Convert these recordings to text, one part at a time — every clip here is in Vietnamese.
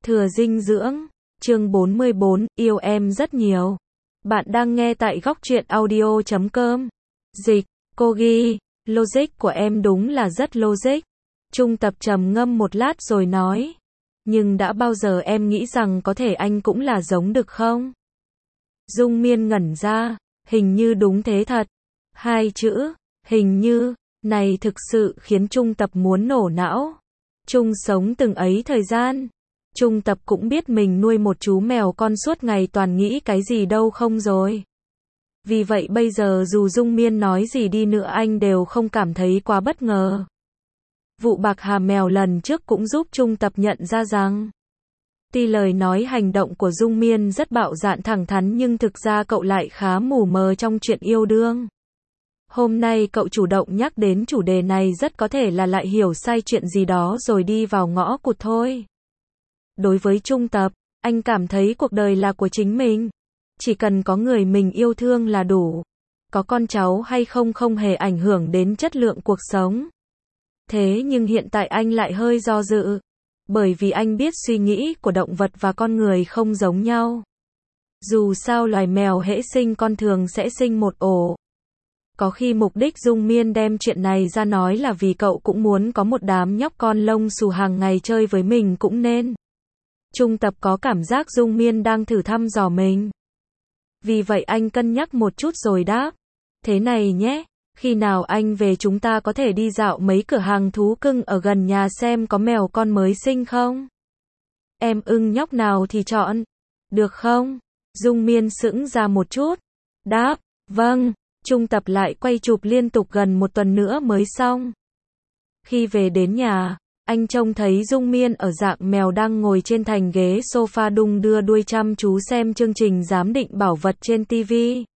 Thừa dinh dưỡng, chương 44, yêu em rất nhiều. Bạn đang nghe tại góc truyện audio.com. Dịch, cô ghi, logic của em đúng là rất logic. Trung Tập trầm ngâm một lát rồi nói. Nhưng đã bao giờ em nghĩ rằng có thể anh cũng là giống được không? Dung Miên ngẩn ra, hình như đúng thế thật. Hai chữ, hình như, này thực sự khiến Trung Tập muốn nổ não. Trung sống từng ấy thời gian. Trung Tập cũng biết mình nuôi một chú mèo con suốt ngày toàn nghĩ cái gì đâu không rồi. Vì vậy bây giờ dù Dung Miên nói gì đi nữa anh đều không cảm thấy quá bất ngờ. Vụ bạc hà mèo lần trước cũng giúp Trung Tập nhận ra rằng tuy lời nói hành động của Dung Miên rất bạo dạn thẳng thắn nhưng thực ra cậu lại khá mù mờ trong chuyện yêu đương. Hôm nay cậu chủ động nhắc đến chủ đề này rất có thể là lại hiểu sai chuyện gì đó rồi đi vào ngõ cụt thôi. Đối với Trung Tập, anh cảm thấy cuộc đời là của chính mình. Chỉ cần có người mình yêu thương là đủ. Có con cháu hay không không hề ảnh hưởng đến chất lượng cuộc sống. Thế nhưng hiện tại anh lại hơi do dự. Bởi vì anh biết suy nghĩ của động vật và con người không giống nhau. Dù sao loài mèo hễ sinh con thường sẽ sinh một ổ. Có khi mục đích Dung Miên đem chuyện này ra nói là vì cậu cũng muốn có một đám nhóc con lông xù hàng ngày chơi với mình cũng nên. Trung Tập có cảm giác Dung Miên đang thử thăm dò mình. Vì vậy anh cân nhắc một chút rồi đáp. Thế này nhé, khi nào anh về chúng ta có thể đi dạo mấy cửa hàng thú cưng ở gần nhà xem có mèo con mới sinh không? Em ưng nhóc nào thì chọn. Được không? Dung Miên sững ra một chút. Đáp, vâng. Trung Tập lại quay chụp liên tục gần một tuần nữa mới xong. Khi về đến nhà, anh trông thấy Dung Miên ở dạng mèo đang ngồi trên thành ghế sofa đung đưa đuôi chăm chú xem chương trình giám định bảo vật trên TV.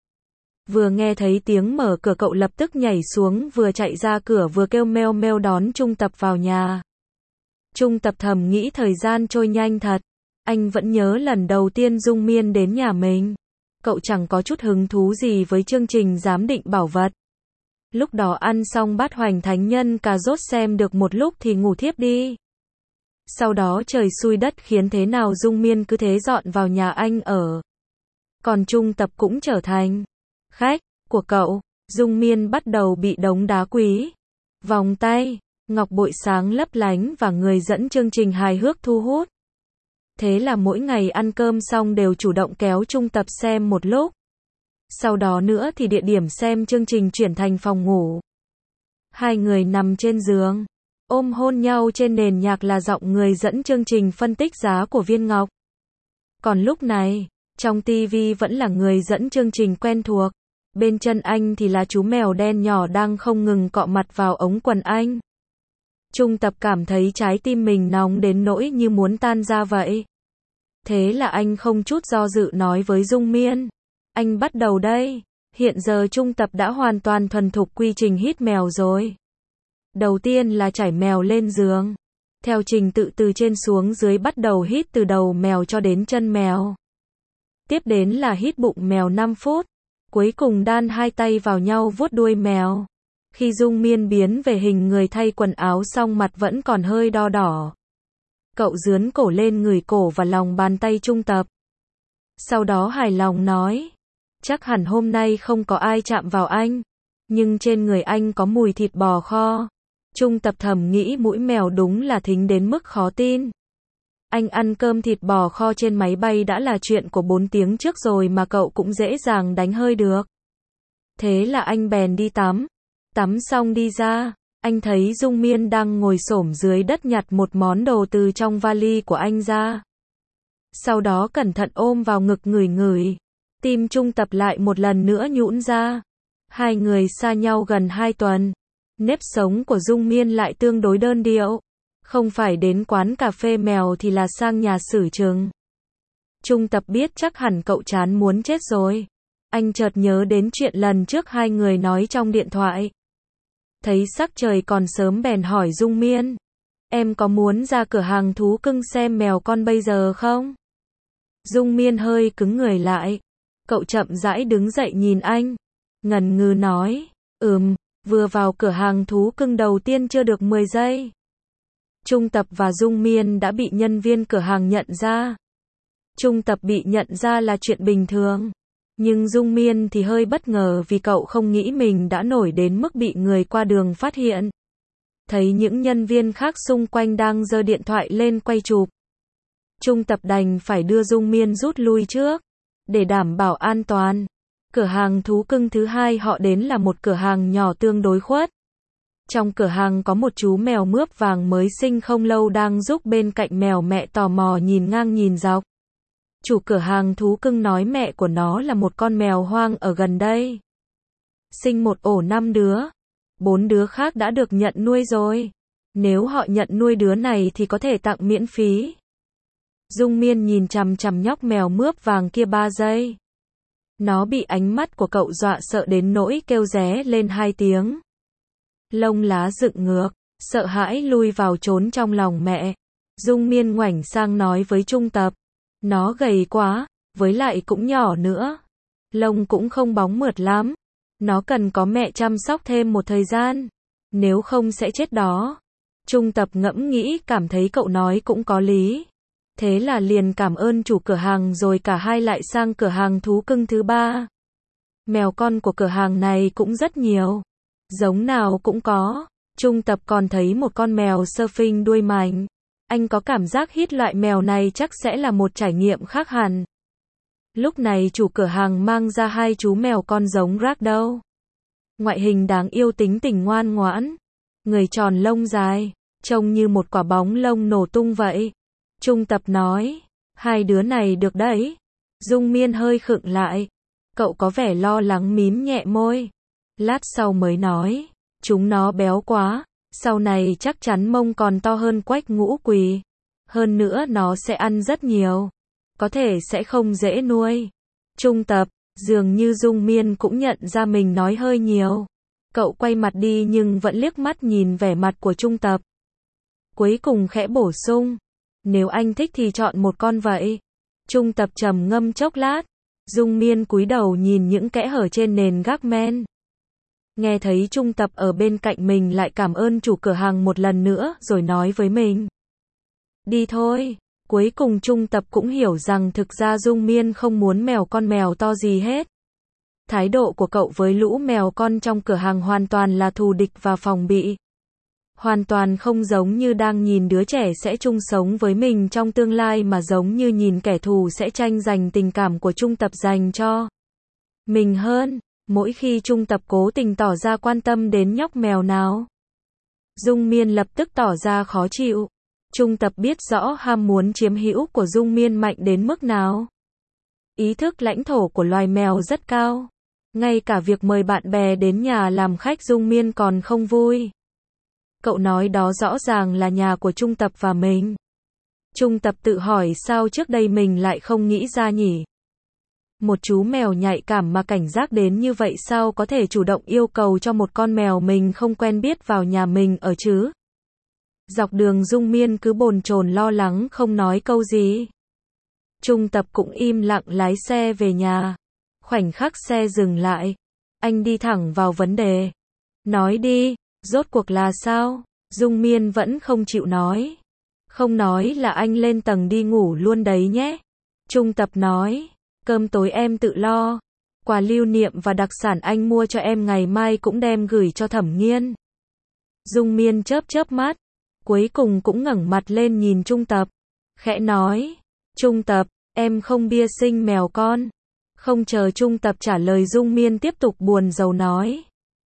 Vừa nghe thấy tiếng mở cửa cậu lập tức nhảy xuống vừa chạy ra cửa vừa kêu meo meo đón Trung Tập vào nhà. Trung Tập thầm nghĩ thời gian trôi nhanh thật. Anh vẫn nhớ lần đầu tiên Dung Miên đến nhà mình. Cậu chẳng có chút hứng thú gì với chương trình giám định bảo vật. Lúc đó ăn xong bát hoành thánh nhân cà rốt xem được một lúc thì ngủ thiếp đi. Sau đó trời xui đất khiến thế nào Dung Miên cứ thế dọn vào nhà anh ở. Còn Trung Tập cũng trở thành khách của cậu. Dung Miên bắt đầu bị đống đá quý, vòng tay, ngọc bội sáng lấp lánh và người dẫn chương trình hài hước thu hút. Thế là mỗi ngày ăn cơm xong đều chủ động kéo Trung Tập xem một lúc. Sau đó nữa thì địa điểm xem chương trình chuyển thành phòng ngủ. Hai người nằm trên giường, ôm hôn nhau trên nền nhạc là giọng người dẫn chương trình phân tích giá của viên ngọc. Còn lúc này, trong TV vẫn là người dẫn chương trình quen thuộc. Bên chân anh thì là chú mèo đen nhỏ đang không ngừng cọ mặt vào ống quần anh. Trung Tập cảm thấy trái tim mình nóng đến nỗi như muốn tan ra vậy. Thế là anh không chút do dự nói với Dung Miên. Anh bắt đầu đây. Hiện giờ Trung Tập đã hoàn toàn thuần thục quy trình hít mèo rồi. Đầu tiên là trải mèo lên giường. Theo trình tự từ trên xuống dưới bắt đầu hít từ đầu mèo cho đến chân mèo. Tiếp đến là hít bụng mèo 5 phút. Cuối cùng đan hai tay vào nhau vuốt đuôi mèo. Khi Dung Miên biến về hình người thay quần áo xong mặt vẫn còn hơi đo đỏ. Cậu dướn cổ lên ngửi cổ và lòng bàn tay Trung Tập. Sau đó hài lòng nói. Chắc hẳn hôm nay không có ai chạm vào anh. Nhưng trên người anh có mùi thịt bò kho. Trung Tập thầm nghĩ mũi mèo đúng là thính đến mức khó tin. Anh ăn cơm thịt bò kho trên máy bay đã là chuyện của 4 tiếng trước rồi mà cậu cũng dễ dàng đánh hơi được. Thế là anh bèn đi tắm. Tắm xong đi ra, anh thấy Dung Miên đang ngồi xổm dưới đất nhặt một món đồ từ trong vali của anh ra. Sau đó cẩn thận ôm vào ngực ngửi ngửi. Tim Trung Tập lại một lần nữa nhũn ra. Hai người xa nhau gần 2 tuần. Nếp sống của Dung Miên lại tương đối đơn điệu. Không phải đến quán cà phê mèo thì là sang nhà xử trừng. Trung Tập biết chắc hẳn cậu chán muốn chết rồi. Anh chợt nhớ đến chuyện lần trước hai người nói trong điện thoại. Thấy sắc trời còn sớm bèn hỏi Dung Miên. Em có muốn ra cửa hàng thú cưng xem mèo con bây giờ không? Dung Miên hơi cứng người lại. Cậu chậm rãi đứng dậy nhìn anh. Ngần ngừ nói. Vừa vào cửa hàng thú cưng đầu tiên chưa được 10 giây. Trung Tập và Dung Miên đã bị nhân viên cửa hàng nhận ra. Trung Tập bị nhận ra là chuyện bình thường. Nhưng Dung Miên thì hơi bất ngờ vì cậu không nghĩ mình đã nổi đến mức bị người qua đường phát hiện. Thấy những nhân viên khác xung quanh đang giơ điện thoại lên quay chụp. Trung Tập đành phải đưa Dung Miên rút lui trước. Để đảm bảo an toàn. Cửa hàng thú cưng thứ hai họ đến là một cửa hàng nhỏ tương đối khuất. Trong cửa hàng có một chú mèo mướp vàng mới sinh không lâu đang giúp bên cạnh mèo mẹ tò mò nhìn ngang nhìn dọc. Chủ cửa hàng thú cưng nói mẹ của nó là một con mèo hoang ở gần đây. Sinh một ổ 5 đứa. 4 đứa khác đã được nhận nuôi rồi. Nếu họ nhận nuôi đứa này thì có thể tặng miễn phí. Dung Miên nhìn chằm chằm nhóc mèo mướp vàng kia 3 giây. Nó bị ánh mắt của cậu dọa sợ đến nỗi kêu ré lên 2 tiếng. Lông lá dựng ngược, sợ hãi lui vào trốn trong lòng mẹ. Dung Miên ngoảnh sang nói với Trung Tập. Nó gầy quá, với lại cũng nhỏ nữa. Lông cũng không bóng mượt lắm. Nó cần có mẹ chăm sóc thêm một thời gian. Nếu không sẽ chết đó. Trung Tập ngẫm nghĩ cảm thấy cậu nói cũng có lý. Thế là liền cảm ơn chủ cửa hàng rồi cả hai lại sang cửa hàng thú cưng thứ 3. Mèo con của cửa hàng này cũng rất nhiều. Giống nào cũng có. Trung Tập còn thấy một con mèo surfing đuôi mảnh. Anh có cảm giác hít loại mèo này chắc sẽ là một trải nghiệm khác hẳn. Lúc này chủ cửa hàng mang ra 2 chú mèo con giống ragdoll. Ngoại hình đáng yêu tính tình ngoan ngoãn. Người tròn lông dài. Trông như một quả bóng lông nổ tung vậy. Trung Tập nói. 2 đứa này được đấy. Dung Miên hơi khựng lại. Cậu có vẻ lo lắng mím nhẹ môi. Lát sau mới nói. Chúng nó béo quá. Sau này chắc chắn mông còn to hơn Quách Ngũ Quỳ. Hơn nữa nó sẽ ăn rất nhiều. Có thể sẽ không dễ nuôi. Trung Tập, dường như Dung Miên cũng nhận ra mình nói hơi nhiều. Cậu quay mặt đi nhưng vẫn liếc mắt nhìn vẻ mặt của Trung Tập. Cuối cùng khẽ bổ sung. Nếu anh thích thì chọn một con vậy. Trung Tập trầm ngâm chốc lát. Dung Miên cúi đầu nhìn những kẽ hở trên nền gác men. Nghe thấy Trung Tập ở bên cạnh mình lại cảm ơn chủ cửa hàng một lần nữa rồi nói với mình. Đi thôi. Cuối cùng Trung Tập cũng hiểu rằng thực ra Dung Miên không muốn con mèo to gì hết. Thái độ của cậu với lũ mèo con trong cửa hàng hoàn toàn là thù địch và phòng bị. Hoàn toàn không giống như đang nhìn đứa trẻ sẽ chung sống với mình trong tương lai mà giống như nhìn kẻ thù sẽ tranh giành tình cảm của Trung Tập dành cho mình hơn. Mỗi khi Trung Tập cố tình tỏ ra quan tâm đến nhóc mèo nào, Dung Miên lập tức tỏ ra khó chịu. Trung Tập biết rõ ham muốn chiếm hữu của Dung Miên mạnh đến mức nào. Ý thức lãnh thổ của loài mèo rất cao. Ngay cả việc mời bạn bè đến nhà làm khách Dung Miên còn không vui. Cậu nói đó rõ ràng là nhà của Trung Tập và mình. Trung Tập tự hỏi sao trước đây mình lại không nghĩ ra nhỉ? Một chú mèo nhạy cảm mà cảnh giác đến như vậy sao có thể chủ động yêu cầu cho một con mèo mình không quen biết vào nhà mình ở chứ? Dọc đường Dung Miên cứ bồn chồn lo lắng không nói câu gì. Trung Tập cũng im lặng lái xe về nhà. Khoảnh khắc xe dừng lại. Anh đi thẳng vào vấn đề. Nói đi, rốt cuộc là sao? Dung Miên vẫn không chịu nói. Không nói là anh lên tầng đi ngủ luôn đấy nhé. Trung Tập nói. Cơm tối em tự lo. Quà lưu niệm và đặc sản anh mua cho em ngày mai cũng đem gửi cho Thẩm Nghiên. Dung Miên chớp chớp mắt. Cuối cùng cũng ngẩng mặt lên nhìn Trung Tập. Khẽ nói. Trung Tập, em không bia sinh mèo con. Không chờ Trung Tập trả lời Dung Miên tiếp tục buồn rầu nói.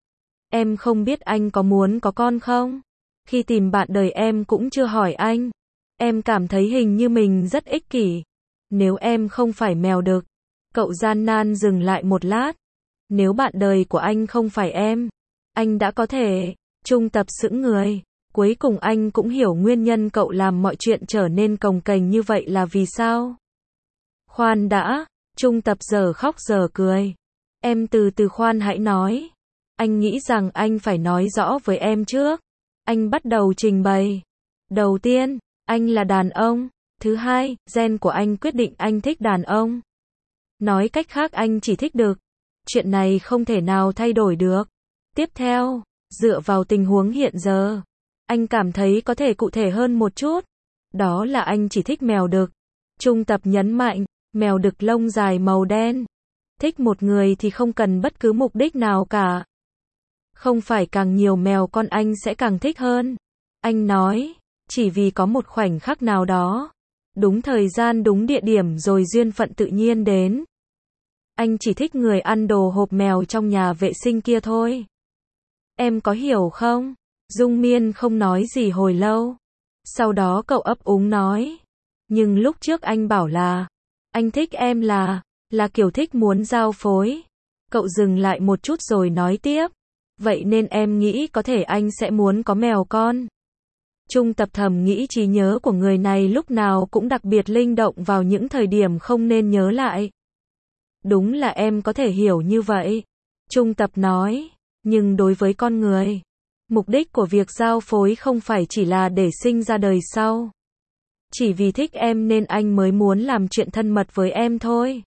Em không biết anh có muốn có con không? Khi tìm bạn đời em cũng chưa hỏi anh. Em cảm thấy hình như mình rất ích kỷ. Nếu em không phải mèo đực. Cậu gian nan dừng lại một lát. Nếu bạn đời của anh không phải em, anh đã có thể. Trung Tập sững người. Cuối cùng anh cũng hiểu nguyên nhân cậu làm mọi chuyện trở nên cồng kềnh như vậy là vì sao. Khoan đã. Trung Tập giờ khóc giờ cười. Em từ từ khoan hãy nói. Anh nghĩ rằng anh phải nói rõ với em trước. Anh bắt đầu trình bày. Đầu tiên, anh là đàn ông. Thứ hai, gen của anh quyết định anh thích đàn ông. Nói cách khác anh chỉ thích đực. Chuyện này không thể nào thay đổi được. Tiếp theo, dựa vào tình huống hiện giờ, Anh cảm thấy có thể cụ thể hơn một chút. Đó là anh chỉ thích mèo đực. Trung Tập nhấn mạnh, mèo đực lông dài màu đen. Thích một người thì không cần bất cứ mục đích nào cả. Không phải càng nhiều mèo con anh sẽ càng thích hơn. Anh nói, chỉ vì có một khoảnh khắc nào đó. Đúng thời gian đúng địa điểm rồi duyên phận tự nhiên đến. Anh chỉ thích người ăn đồ hộp mèo trong nhà vệ sinh kia thôi. Em có hiểu không? Dung Miên không nói gì hồi lâu. Sau đó cậu ấp úng nói. Nhưng lúc trước anh bảo là, anh thích em là kiểu thích muốn giao phối. Cậu dừng lại một chút rồi nói tiếp. Vậy nên em nghĩ có thể anh sẽ muốn có mèo con. Trung Tập thầm nghĩ trí nhớ của người này lúc nào cũng đặc biệt linh động vào những thời điểm không nên nhớ lại. Đúng là em có thể hiểu như vậy. Trung Tập nói, nhưng đối với con người, mục đích của việc giao phối không phải chỉ là để sinh ra đời sau. Chỉ vì thích em nên anh mới muốn làm chuyện thân mật với em thôi.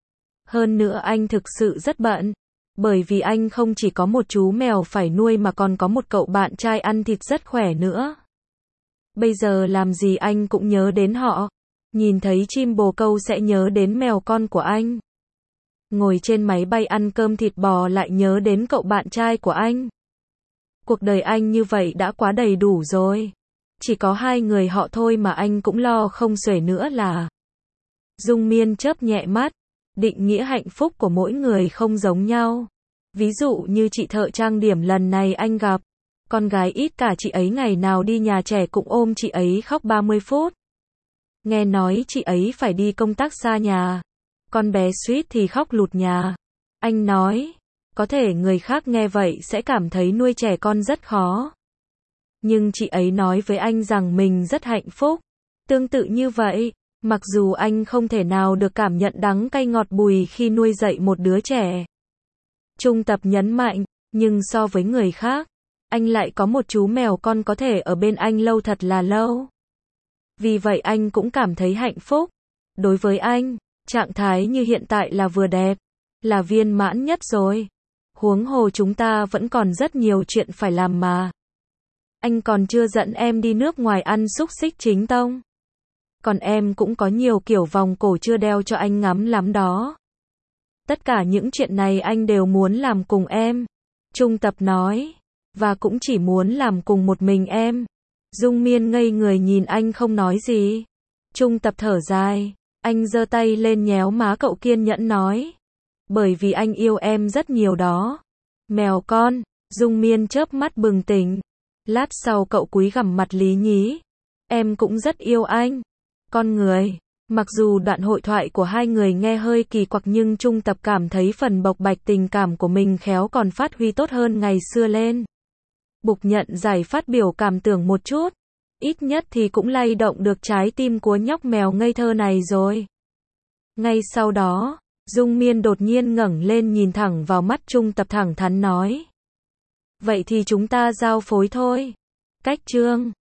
Hơn nữa anh thực sự rất bận. Bởi vì anh không chỉ có một chú mèo phải nuôi mà còn có một cậu bạn trai ăn thịt rất khỏe nữa. Bây giờ làm gì anh cũng nhớ đến họ. Nhìn thấy chim bồ câu sẽ nhớ đến mèo con của anh. Ngồi trên máy bay ăn cơm thịt bò lại nhớ đến cậu bạn trai của anh. Cuộc đời anh như vậy đã quá đầy đủ rồi. Chỉ có hai người họ thôi mà anh cũng lo không xuể nữa là. Dung Miên chớp nhẹ mắt. Định nghĩa hạnh phúc của mỗi người không giống nhau. Ví dụ như chị thợ trang điểm lần này anh gặp. Con gái ít cả chị ấy ngày nào đi nhà trẻ cũng ôm chị ấy khóc 30 phút. Nghe nói chị ấy phải đi công tác xa nhà. Con bé Sweet thì khóc lụt nhà. Anh nói, có thể người khác nghe vậy sẽ cảm thấy nuôi trẻ con rất khó. Nhưng chị ấy nói với anh rằng mình rất hạnh phúc. Tương tự như vậy, mặc dù anh không thể nào được cảm nhận đắng cay ngọt bùi khi nuôi dạy một đứa trẻ. Trung Tập nhấn mạnh, nhưng so với người khác, anh lại có một chú mèo con có thể ở bên anh lâu thật là lâu. Vì vậy anh cũng cảm thấy hạnh phúc. Đối với anh, trạng thái như hiện tại là vừa đẹp, là viên mãn nhất rồi. Huống hồ chúng ta vẫn còn rất nhiều chuyện phải làm mà. Anh còn chưa dẫn em đi nước ngoài ăn xúc xích chính tông. Còn em cũng có nhiều kiểu vòng cổ chưa đeo cho anh ngắm lắm đó. Tất cả những chuyện này anh đều muốn làm cùng em. Trung Tập nói. Và cũng chỉ muốn làm cùng một mình em. Dung Miên ngây người nhìn anh không nói gì. Trung Tập thở dài. Anh giơ tay lên nhéo má cậu kiên nhẫn nói. Bởi vì anh yêu em rất nhiều đó. Mèo con. Dung Miên chớp mắt bừng tỉnh. Lát sau cậu cúi gằm mặt lý nhí. Em cũng rất yêu anh. Con người. Mặc dù đoạn hội thoại của hai người nghe hơi kỳ quặc nhưng Trung Tập cảm thấy phần bộc bạch tình cảm của mình khéo còn phát huy tốt hơn ngày xưa lên. Bục nhận giải phát biểu cảm tưởng một chút. Ít nhất thì cũng lay động được trái tim của nhóc mèo ngây thơ này rồi. Ngay sau đó, Dung Miên đột nhiên ngẩng lên nhìn thẳng vào mắt Trung Tập thẳng thắn nói. Vậy thì chúng ta giao phối thôi. Cách chương